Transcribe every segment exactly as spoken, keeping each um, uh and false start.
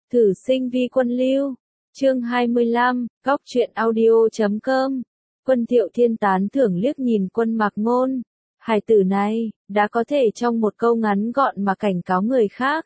Thử sinh vi quân lưu. Chương hai mươi lăm, góc truyện audio chấm com. Quân Thiệu Thiên tán thưởng liếc nhìn Quân Mạc Ngôn. Hài tử này, đã có thể trong một câu ngắn gọn mà cảnh cáo người khác.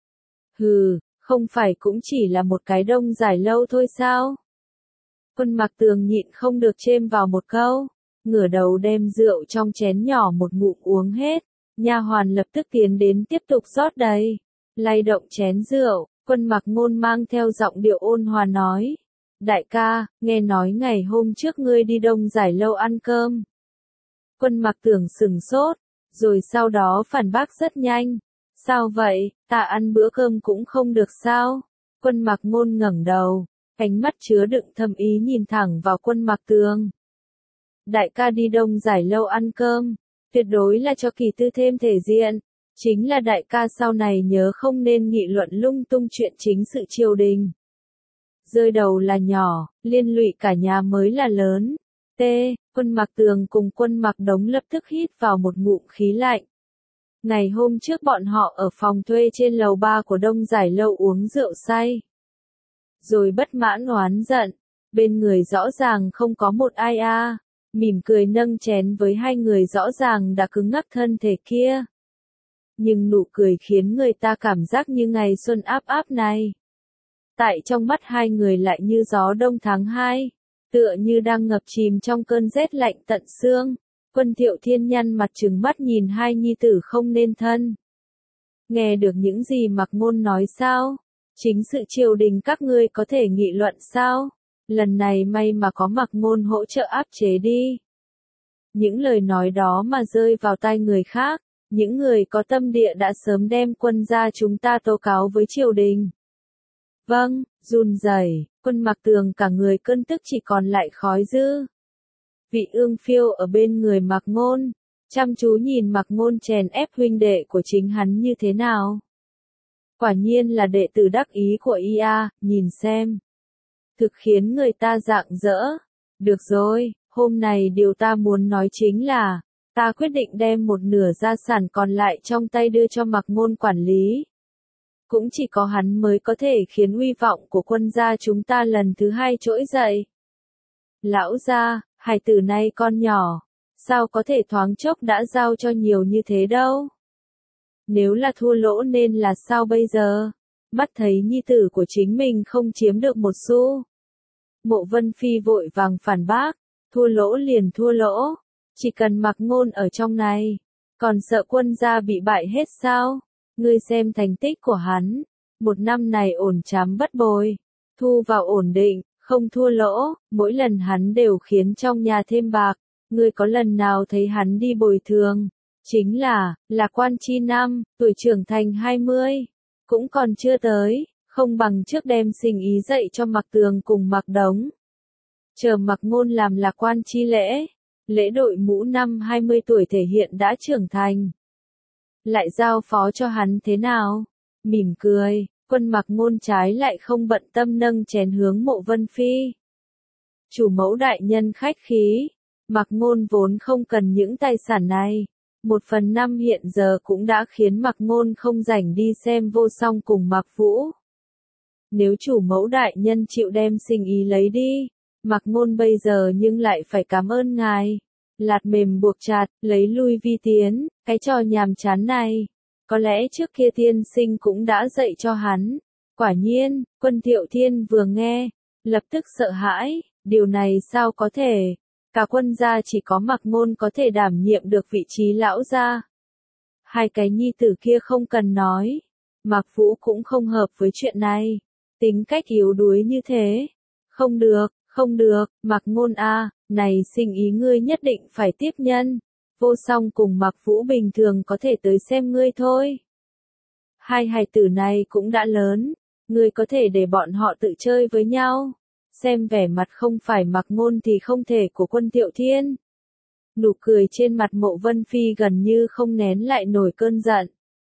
Hừ, không phải cũng chỉ là một cái đông giải lâu thôi sao? Quân Mạc Tường nhịn không được chêm vào một câu, ngửa đầu đem rượu trong chén nhỏ một ngụm uống hết. Nha hoàn lập tức tiến đến tiếp tục rót đầy, lay động chén rượu. Quân Mạc Ngôn mang theo giọng điệu ôn hòa nói, đại ca, nghe nói ngày hôm trước ngươi đi đông giải lâu ăn cơm. Quân Mạc Tưởng sừng sốt, rồi sau đó phản bác rất nhanh, sao vậy, ta ăn bữa cơm cũng không được sao? Quân Mạc Ngôn ngẩng đầu, ánh mắt chứa đựng thâm ý nhìn thẳng vào Quân Mạc Tường. Đại ca đi đông giải lâu ăn cơm, tuyệt đối là cho kỳ tư thêm thể diện. Chính là đại ca sau này nhớ không nên nghị luận lung tung chuyện chính sự triều đình. Rơi đầu là nhỏ, liên lụy cả nhà mới là lớn. T. Quân Mạc Tường cùng Quân Mạc Đống lập tức hít vào một ngụm khí lạnh. Ngày hôm trước bọn họ ở phòng thuê trên lầu ba của đông giải lâu uống rượu say. Rồi bất mãn oán giận, bên người rõ ràng không có một ai a, mỉm cười nâng chén với hai người rõ ràng đã cứng ngắc thân thể kia. Nhưng nụ cười khiến người ta cảm giác như ngày xuân áp áp này. Tại trong mắt hai người lại như gió đông tháng hai, tựa như đang ngập chìm trong cơn rét lạnh tận xương. Quân Thiệu Thiên nhăn mặt trừng mắt nhìn hai nhi tử không nên thân. Nghe được những gì Mạc Ngôn nói sao? Chính sự triều đình các ngươi có thể nghị luận sao? Lần này may mà có Mạc Ngôn hỗ trợ áp chế đi. Những lời nói đó mà rơi vào tai người khác. Những người có tâm địa đã sớm đem quân gia chúng ta tố cáo với triều đình. Vâng, run rẩy, Quân Mạc Tường cả người cơn tức chỉ còn lại khói dư. Vị Ương Phiêu ở bên người Mạc Ngôn, chăm chú nhìn Mạc Ngôn chèn ép huynh đệ của chính hắn như thế nào. Quả nhiên là đệ tử đắc ý của i a, nhìn xem. Thực khiến người ta rạng rỡ. Được rồi, hôm nay điều ta muốn nói chính là, ta quyết định đem một nửa gia sản còn lại trong tay đưa cho Mạc Ngôn quản lý. Cũng chỉ có hắn mới có thể khiến uy vọng của quân gia chúng ta lần thứ hai trỗi dậy. Lão gia, hài tử này con nhỏ, sao có thể thoáng chốc đã giao cho nhiều như thế đâu? Nếu là thua lỗ nên là sao bây giờ? Mắt thấy nhi tử của chính mình không chiếm được một xu. Mộ Vân Phi vội vàng phản bác, thua lỗ liền thua lỗ. Chỉ cần Mạc Ngôn ở trong này, còn sợ quân gia bị bại hết sao? Ngươi xem thành tích của hắn, một năm này ổn chám bất bồi, thu vào ổn định, không thua lỗ, mỗi lần hắn đều khiến trong nhà thêm bạc, ngươi có lần nào thấy hắn đi bồi thường? Chính là, là quan chi năm, tuổi trưởng thành hai mươi, cũng còn chưa tới, không bằng trước đem sinh ý dạy cho Mạc Tường cùng Mạc Đống. Chờ Mạc Ngôn làm là quan chi lễ. Lễ đội mũ năm hai mươi tuổi thể hiện đã trưởng thành. Lại giao phó cho hắn thế nào? Mỉm cười, Quân Mạc Ngôn trái lại không bận tâm nâng chén hướng Mộ Vân Phi. Chủ mẫu đại nhân khách khí, Mạc Ngôn vốn không cần những tài sản này. Một phần năm hiện giờ cũng đã khiến Mạc Ngôn không rảnh đi xem Vô Song cùng Mạc Vũ. Nếu chủ mẫu đại nhân chịu đem sinh ý lấy đi, Mạc Ngôn bây giờ nhưng lại phải cảm ơn ngài. Lạt mềm buộc chặt, lấy lui vi tiến, cái trò nhàm chán này. Có lẽ trước kia tiên sinh cũng đã dạy cho hắn. Quả nhiên, Quân Thiệu Thiên vừa nghe, lập tức sợ hãi, điều này sao có thể. Cả quân gia chỉ có Mạc Ngôn có thể đảm nhiệm được vị trí lão gia. Hai cái nhi tử kia không cần nói. Mạc Vũ cũng không hợp với chuyện này. Tính cách yếu đuối như thế. Không được. Không được, Mạc Ngôn a, này sinh ý ngươi nhất định phải tiếp nhân. Vô Song cùng Mạc Vũ bình thường có thể tới xem ngươi thôi. Hai hài tử này cũng đã lớn, ngươi có thể để bọn họ tự chơi với nhau. Xem vẻ mặt không phải Mạc Ngôn thì không thể của Quân Thiệu Thiên. Nụ cười trên mặt Mộ Vân Phi gần như không nén lại nổi cơn giận.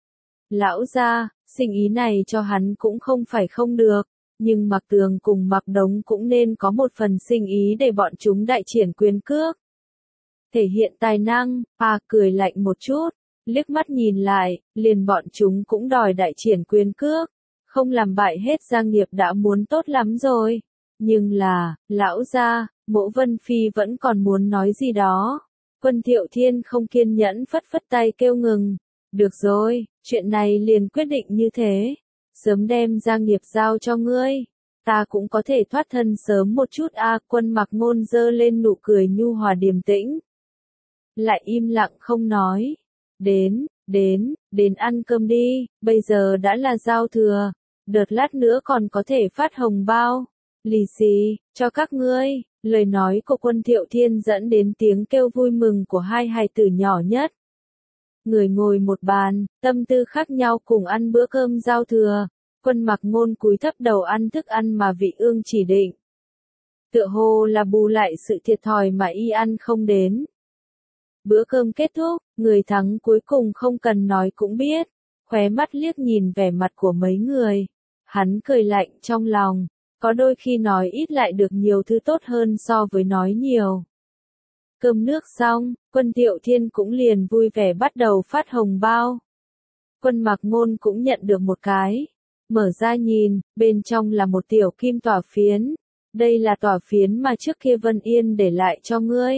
Lão gia, sinh ý này cho hắn cũng không phải không được. Nhưng Mạc Tường cùng Mạc Đống cũng nên có một phần sinh ý để bọn chúng đại triển quyền cước. Thể hiện tài năng, à cười lạnh một chút, liếc mắt nhìn lại, liền bọn chúng cũng đòi đại triển quyền cước. không làm bại hết gia nghiệp đã muốn tốt lắm rồi. Nhưng là, lão gia, Mộ Vân Phi vẫn còn muốn nói gì đó. Quân Thiệu Thiên không kiên nhẫn phất phất tay kêu ngừng. Được rồi, chuyện này liền quyết định như thế. Sớm đem gia nghiệp giao cho ngươi. Ta cũng có thể thoát thân sớm một chút a. À, Quân Mặc Ngôn giơ lên nụ cười nhu hòa điềm tĩnh. Lại im lặng không nói. Đến, đến, đến ăn cơm đi, bây giờ đã là giao thừa. Đợt lát nữa còn có thể phát hồng bao. Lì xì, cho các ngươi. Lời nói của Quân Thiệu Thiên dẫn đến tiếng kêu vui mừng của hai hài tử nhỏ nhất. Người ngồi một bàn, tâm tư khác nhau cùng ăn bữa cơm giao thừa. Quân Mặc Ngôn cúi thấp đầu ăn thức ăn mà Vị Ương chỉ định. Tựa hồ là bù lại sự thiệt thòi mà y ăn không đến. Bữa cơm kết thúc, người thắng cuối cùng không cần nói cũng biết. Khóe mắt liếc nhìn vẻ mặt của mấy người. Hắn cười lạnh trong lòng. Có đôi khi nói ít lại được nhiều thứ tốt hơn so với nói nhiều. Cơm nước xong, Quân Thiệu Thiên cũng liền vui vẻ bắt đầu phát hồng bao. Quân Mặc Ngôn cũng nhận được một cái. Mở ra nhìn, bên trong là một tiểu kim tỏa phiến. Đây là tỏa phiến mà trước kia Vân Yên để lại cho ngươi.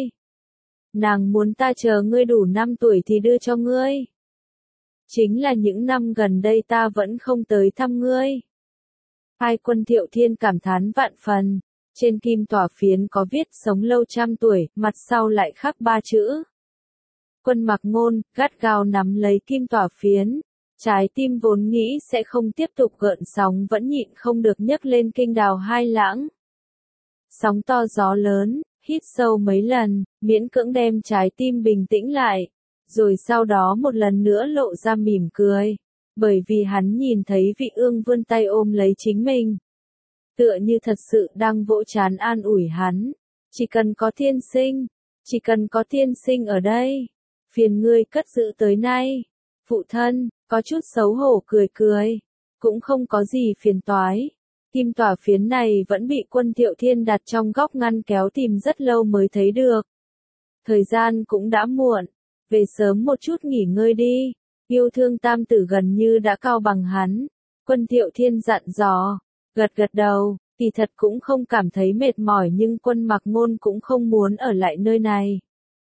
Nàng muốn ta chờ ngươi đủ năm tuổi thì đưa cho ngươi. Chính là những năm gần đây ta vẫn không tới thăm ngươi. Hai Quân Thiệu Thiên cảm thán vạn phần. Trên kim tỏa phiến có viết sống lâu trăm tuổi, mặt sau lại khắc ba chữ. Quân Mặc Ngôn, gắt gao nắm lấy kim tỏa phiến. Trái tim vốn nghĩ sẽ không tiếp tục gợn sóng vẫn nhịn không được nhấc lên kinh đào hai lãng. Sóng to gió lớn, hít sâu mấy lần, miễn cưỡng đem trái tim bình tĩnh lại. Rồi sau đó một lần nữa lộ ra mỉm cười. Bởi vì hắn nhìn thấy Vị Ương vươn tay ôm lấy chính mình. Tựa như thật sự đang vỗ trán an ủi hắn. Chỉ cần có thiên sinh, chỉ cần có thiên sinh ở đây. Phiền ngươi cất giữ tới nay. Phụ thân, có chút xấu hổ cười cười. Cũng không có gì phiền toái. Kim tỏa phiến này vẫn bị Quân Thiệu Thiên đặt trong góc ngăn kéo tìm rất lâu mới thấy được. Thời gian cũng đã muộn. Về sớm một chút nghỉ ngơi đi. Yêu thương tam tử gần như đã cao bằng hắn. Quân Thiệu Thiên dặn dò. Gật gật đầu, kỳ thật cũng không cảm thấy mệt mỏi nhưng Quân Mặc Ngôn cũng không muốn ở lại nơi này.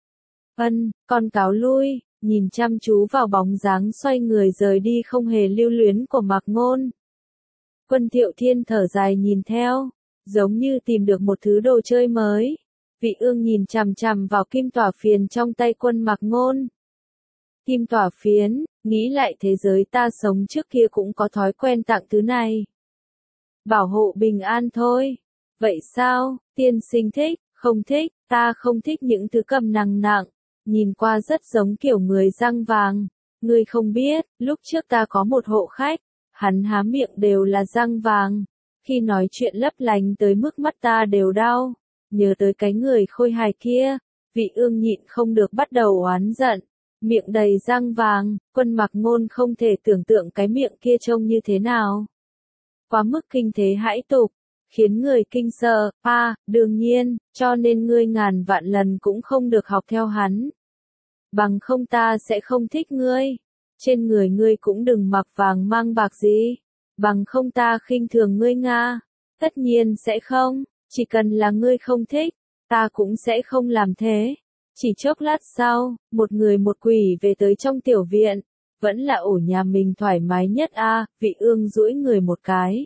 Ân, con cáo lui, nhìn chăm chú vào bóng dáng xoay người rời đi không hề lưu luyến của Mặc Ngôn. Quân Thiệu Thiên thở dài nhìn theo, giống như tìm được một thứ đồ chơi mới. Vị Ương nhìn chằm chằm vào kim tỏa phiến trong tay Quân Mặc Ngôn. Kim tỏa phiến, nghĩ lại thế giới ta sống trước kia cũng có thói quen tặng thứ này. Bảo hộ bình an thôi. Vậy sao, tiên sinh thích, không thích, ta không thích những thứ cầm nặng nặng, nhìn qua rất giống kiểu người răng vàng. Ngươi không biết, lúc trước ta có một hộ khách, hắn há miệng đều là răng vàng. Khi nói chuyện lấp lánh tới mức mắt ta đều đau, nhớ tới cái người khôi hài kia, Vị Ương nhịn không được bắt đầu oán giận. Miệng đầy răng vàng, Quân Mặc Ngôn không thể tưởng tượng cái miệng kia trông như thế nào. Quá mức kinh thế hãi tục, khiến người kinh sợ, a, đương nhiên, cho nên ngươi ngàn vạn lần cũng không được học theo hắn. Bằng không ta sẽ không thích ngươi. Trên người ngươi cũng đừng mặc vàng mang bạc gì. Bằng không ta khinh thường ngươi nga. Tất nhiên sẽ không, chỉ cần là ngươi không thích, ta cũng sẽ không làm thế. Chỉ chốc lát sau, một người một quỷ về tới trong tiểu viện. Vẫn là ổ nhà mình thoải mái nhất a. À, Vị Ương duỗi người một cái.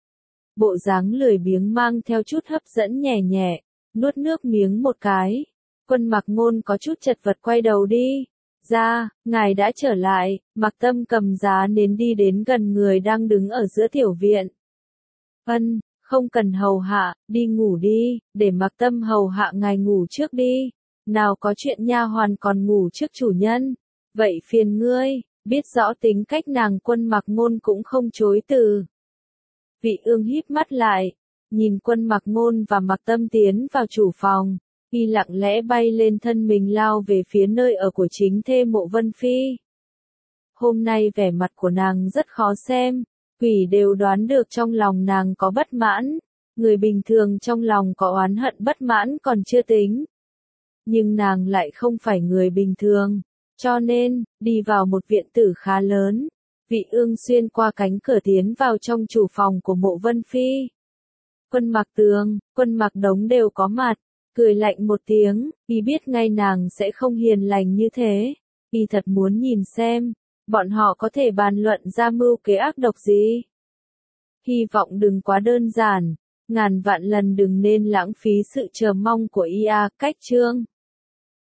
Bộ dáng lười biếng mang theo chút hấp dẫn nhẹ nhẹ, nuốt nước miếng một cái. Quân Mặc Ngôn có chút chật vật quay đầu đi. Ra, ngài đã trở lại. Mặc Tâm cầm giá nến đi đến gần người đang đứng ở giữa tiểu viện. Ân, không cần hầu hạ, đi ngủ đi, để Mặc Tâm hầu hạ ngài ngủ trước đi. Nào có chuyện nha hoàn còn ngủ trước chủ nhân. Vậy phiền ngươi. Biết rõ tính cách nàng, Quân Mặc Ngôn cũng không chối từ. Vị Ương híp mắt lại, nhìn Quân Mặc Ngôn và Mặc Tâm tiến vào chủ phòng, y lặng lẽ bay lên thân mình lao về phía nơi ở của chính thê Mộ Vân Phi. Hôm nay vẻ mặt của nàng rất khó xem, quỷ đều đoán được trong lòng nàng có bất mãn, người bình thường trong lòng có oán hận bất mãn còn chưa tính. Nhưng nàng lại không phải người bình thường. Cho nên, đi vào một viện tử khá lớn. Vị Ương xuyên qua cánh cửa tiến vào trong chủ phòng của Mộ Vân Phi. Quân Mặc Tường, Quân Mặc Đống đều có mặt, cười lạnh một tiếng, y biết ngay nàng sẽ không hiền lành như thế, y thật muốn nhìn xem, bọn họ có thể bàn luận ra mưu kế ác độc gì. Hy vọng đừng quá đơn giản, ngàn vạn lần đừng nên lãng phí sự chờ mong của y a. Cách chương